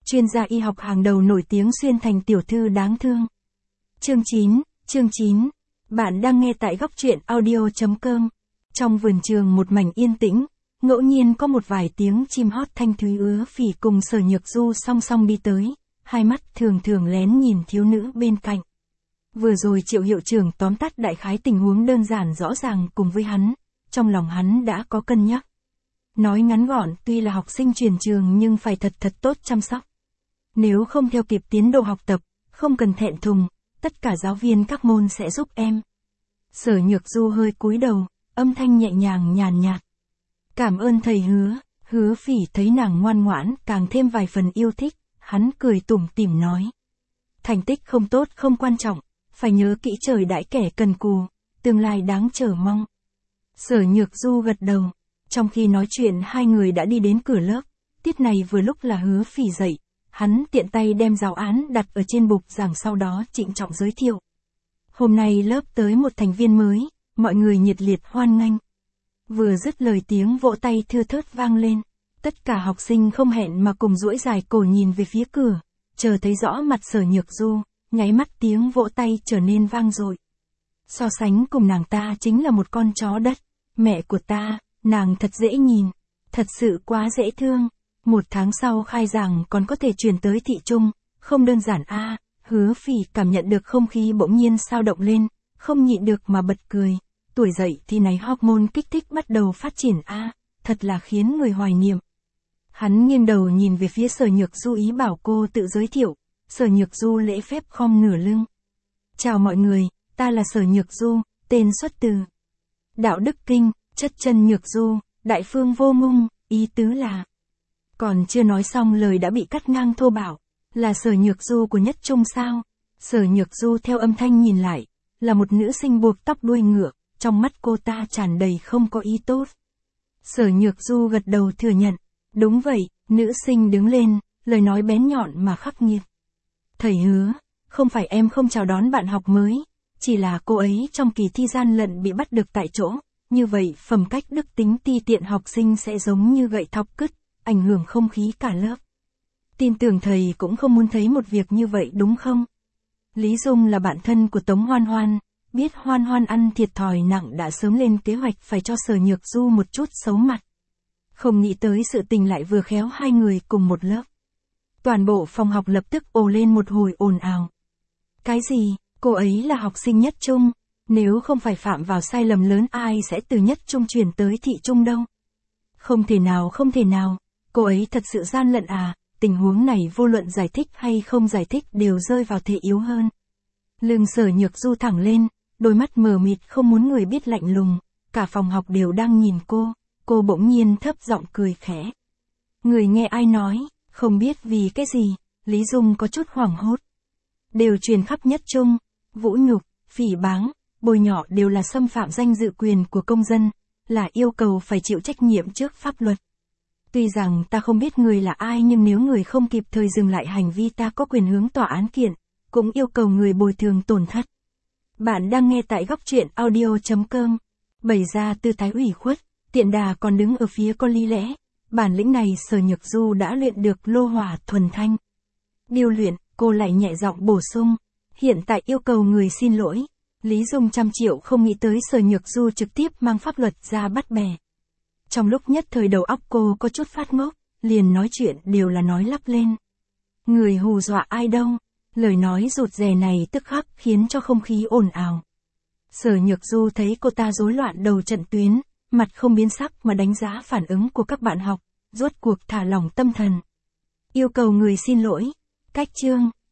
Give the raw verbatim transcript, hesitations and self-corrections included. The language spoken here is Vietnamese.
chuyên gia y học hàng đầu nổi tiếng xuyên thành tiểu thư đáng thương. Chương chín, chương chín. Bạn đang nghe tại góc truyện audio chấm com. Trong vườn trường một mảnh yên tĩnh, ngẫu nhiên có một vài tiếng chim hót thanh thúy ứa phỉ cùng Sở Nhược Du song song đi tới, hai mắt thường thường lén nhìn thiếu nữ bên cạnh. Vừa rồi Triệu hiệu trưởng tóm tắt đại khái tình huống đơn giản rõ ràng cùng với hắn, trong lòng hắn đã có cân nhắc. Nói ngắn gọn, tuy là học sinh chuyển trường nhưng phải thật thật tốt chăm sóc. Nếu không theo kịp tiến độ học tập, không cần thẹn thùng, tất cả giáo viên các môn sẽ giúp em. Sở Nhược Du hơi cúi đầu, âm thanh nhẹ nhàng nhàn nhạt. Cảm ơn thầy Hứa. Hứa Phỉ thấy nàng ngoan ngoãn, càng thêm vài phần yêu thích, hắn cười tủm tỉm nói. Thành tích không tốt không quan trọng, phải nhớ kỹ trời đãi kẻ cần cù, tương lai đáng chờ mong. Sở Nhược Du gật đầu, trong khi nói chuyện hai người đã đi đến cửa lớp, tiết này vừa lúc là Hứa Phỉ dậy, hắn tiện tay đem giáo án đặt ở trên bục giảng sau đó trịnh trọng giới thiệu. Hôm nay lớp tới một thành viên mới, mọi người nhiệt liệt hoan nghênh. Vừa dứt lời tiếng vỗ tay thưa thớt vang lên, tất cả học sinh không hẹn mà cùng duỗi dài cổ nhìn về phía cửa, chờ thấy rõ mặt Sở Nhược Du, nháy mắt tiếng vỗ tay trở nên vang dội. So sánh cùng nàng ta chính là một con chó đất, mẹ của ta, nàng thật dễ nhìn, thật sự quá dễ thương. Một tháng sau khai giảng còn có thể chuyển tới thị trung, không đơn giản a. À, Hứa Phỉ cảm nhận được không khí bỗng nhiên sao động lên, không nhịn được mà bật cười. Tuổi dậy thì này hormone kích thích bắt đầu phát triển a, à, thật là khiến người hoài niệm. Hắn nghiêng đầu nhìn về phía Sở Nhược Du ý bảo cô tự giới thiệu. Sở Nhược Du lễ phép khom nửa lưng. Chào mọi người, ta là Sở Nhược Du, tên xuất từ Đạo Đức Kinh, chất chân Nhược Du, đại phương vô ngung, ý tứ là. Còn chưa nói xong lời đã bị cắt ngang thô bạo. Là Sở Nhược Du của Nhất Trung sao? Sở Nhược Du theo âm thanh nhìn lại, là một nữ sinh buộc tóc đuôi ngựa, trong mắt cô ta tràn đầy không có ý tốt. Sở Nhược Du gật đầu thừa nhận. Đúng vậy, nữ sinh đứng lên, lời nói bén nhọn mà khắc nghiệt. Thầy Hứa, không phải em không chào đón bạn học mới, chỉ là cô ấy trong kỳ thi gian lận bị bắt được tại chỗ, như vậy phẩm cách đức tính ti tiện học sinh sẽ giống như gậy thọc cứt, ảnh hưởng không khí cả lớp. Tin tưởng thầy cũng không muốn thấy một việc như vậy đúng không? Lý Dung là bạn thân của Tống Hoan Hoan, biết Hoan Hoan ăn thiệt thòi nặng đã sớm lên kế hoạch phải cho Sở Nhược Du một chút xấu mặt. Không nghĩ tới sự tình lại vừa khéo hai người cùng một lớp. Toàn bộ phòng học lập tức ồ lên một hồi ồn ào. Cái gì, cô ấy là học sinh Nhất Trung, nếu không phải phạm vào sai lầm lớn ai sẽ từ Nhất Trung chuyển tới thị trung đâu. Không thể nào không thể nào, cô ấy thật sự gian lận à, tình huống này vô luận giải thích hay không giải thích đều rơi vào thế yếu hơn. Lưng Sở Nhược Du thẳng lên, đôi mắt mờ mịt không muốn người biết lạnh lùng, cả phòng học đều đang nhìn cô, cô bỗng nhiên thấp giọng cười khẽ. Người nghe ai nói, không biết vì cái gì, Lý Dung có chút hoảng hốt. Đều truyền khắp Nhất Trung, vũ nhục, phỉ báng, bôi nhọ đều là xâm phạm danh dự quyền của công dân, là yêu cầu phải chịu trách nhiệm trước pháp luật. Tuy rằng ta không biết người là ai nhưng nếu người không kịp thời dừng lại hành vi ta có quyền hướng tòa án kiện, cũng yêu cầu người bồi thường tổn thất. Bạn đang nghe tại góc truyện audio chấm com. Bày ra tư thái ủy khuất, tiện đà còn đứng ở phía có lý lẽ. Bản lĩnh này Sở Nhược Du đã luyện được lô hỏa thuần thanh. Điêu luyện, cô lại nhẹ giọng bổ sung. Hiện tại yêu cầu người xin lỗi. Lý Dung trăm triệu không nghĩ tới Sở Nhược Du trực tiếp mang pháp luật ra bắt bè. Trong lúc nhất thời đầu óc cô có chút phát ngốc, liền nói chuyện đều là nói lắp lên. Người hù dọa ai đâu, lời nói rụt rè này tức khắc khiến cho không khí ồn ào. Sở Nhược Du thấy cô ta rối loạn đầu trận tuyến, mặt không biến sắc mà đánh giá phản ứng của các bạn học, rốt cuộc thả lỏng tâm thần. Yêu cầu người xin lỗi, cách chương,